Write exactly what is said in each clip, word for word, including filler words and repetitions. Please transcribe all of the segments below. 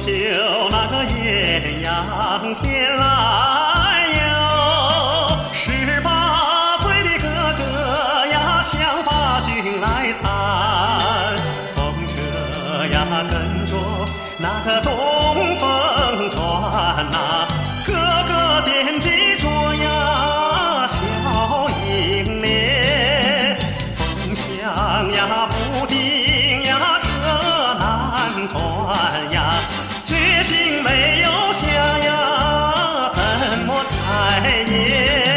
就那个艳阳天来哟，十八岁的哥哥呀，想把军来参，风车呀跟着那个东风转呐，哥哥惦记着呀小英莲，风向呀不定呀车难转呀，决心没有下呀怎么开言？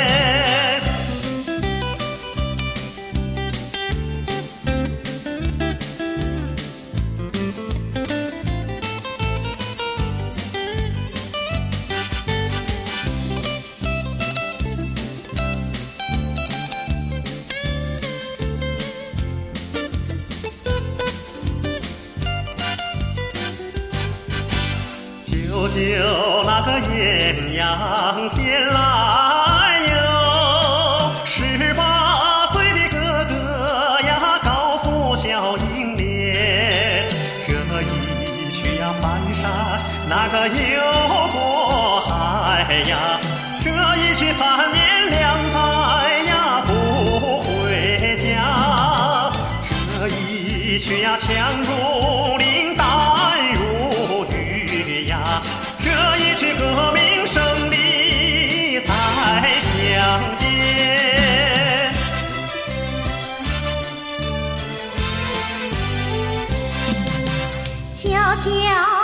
舅舅那个艳阳天来哟，十八岁的哥哥呀，告诉小英莲，这一去呀翻山，那个又过海呀，这一去三年两载呀不回家，这一去呀强如林淡如雨呀，这一去革命胜利再相见。 悄悄